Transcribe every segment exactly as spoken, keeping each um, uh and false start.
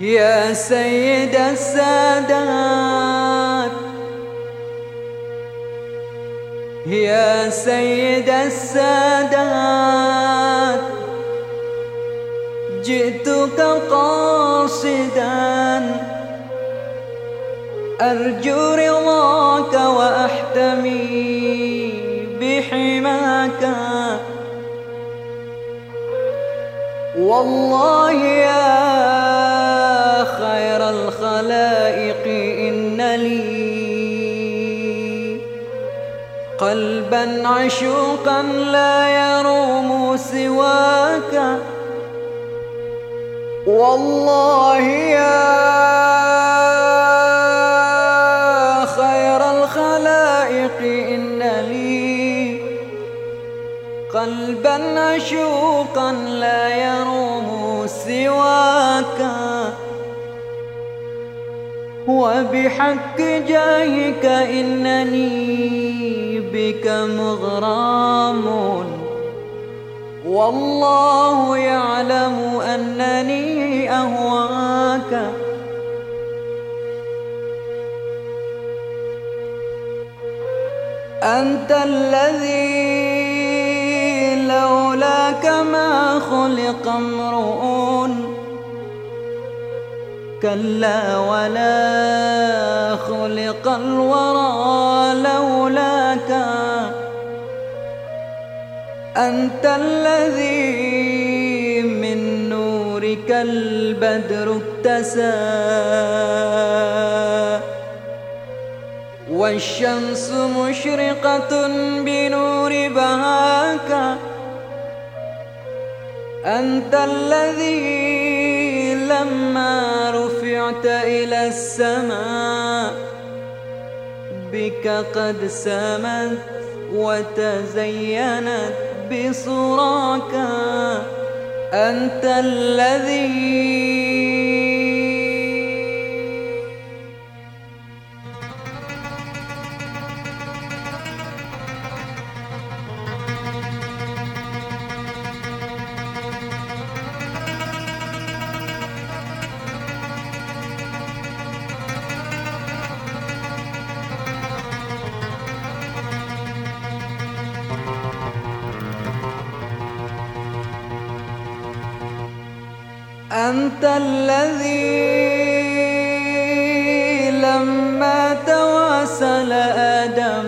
يا سيد السادات يا سيد السادات جئتك قاصدا أرجو رضاك وأحتمي بحماك والله يا خير الخلائق إن لي قلبا عشوقا لا يروم سواك والله يا خير الخلائق إن لي قلبا عشوقا لا يروم سواك وبحق جاهك إنني بك مغرام والله يعلم أنني أهواك أنت الذي لولاك ما خلق امرؤ كلا ولا خلق الورى لولاك أنت الذي من نورك البدر اتسى والشمس مشرقة بنور بهاك أنت الذي لما رفعت إلى السماء بك قد سمت وتزينت بصراك أنت الذي أنت الذي لما تواسل آدم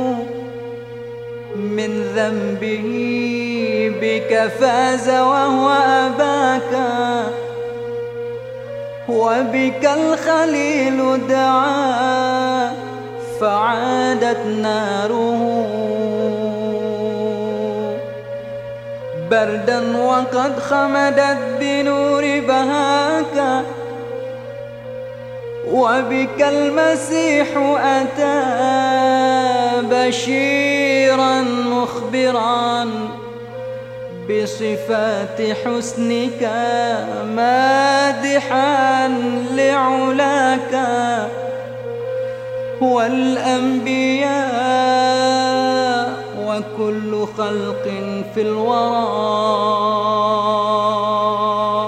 من ذنبه بك فاز وهو أباك وبك الخليل دعا فعادت ناره بردا وقد خمدت بنور بهاك وبك المسيح أتى بشيرا مخبرا بصفات حسنك مادحا لعلاك والأنبياء وكل خلق في الورى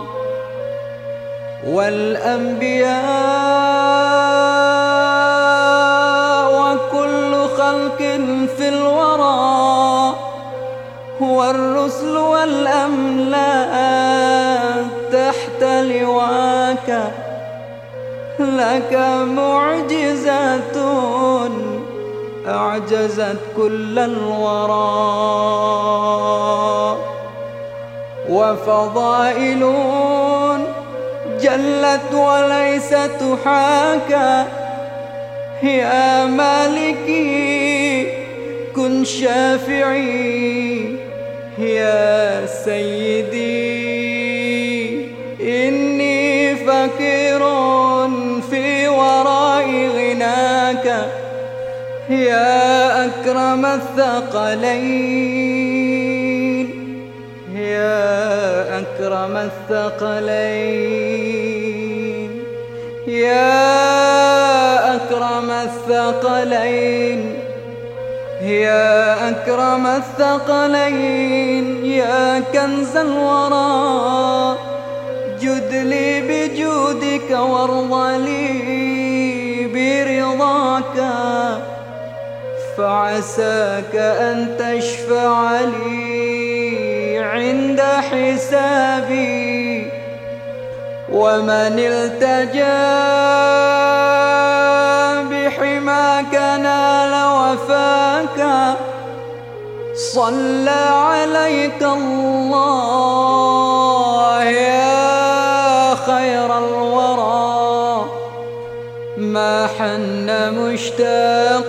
والأنبياء وكل خلق في الورى والرسل والأملاك تحت لواك لك معجزات أعجزت كل الورى وفضائل جلت وليس تحاكى يا مالكي كن شافعي يا سيدي إني فقير في وراء غناك يا أكرم الثقلين يا أكرم الثقلين يا أكرم الثقلين يا أكرم الثقلين يا كنز الورى جد لي بجودك وارض لي برضاك، فعساك أن تشفع لي عند حسابي. ومن التجا بحماك نال وفاك، صلى عليك الله يا خير الورى. ما حن مشتاق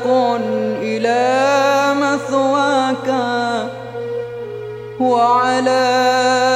إلى مثواك، وعلى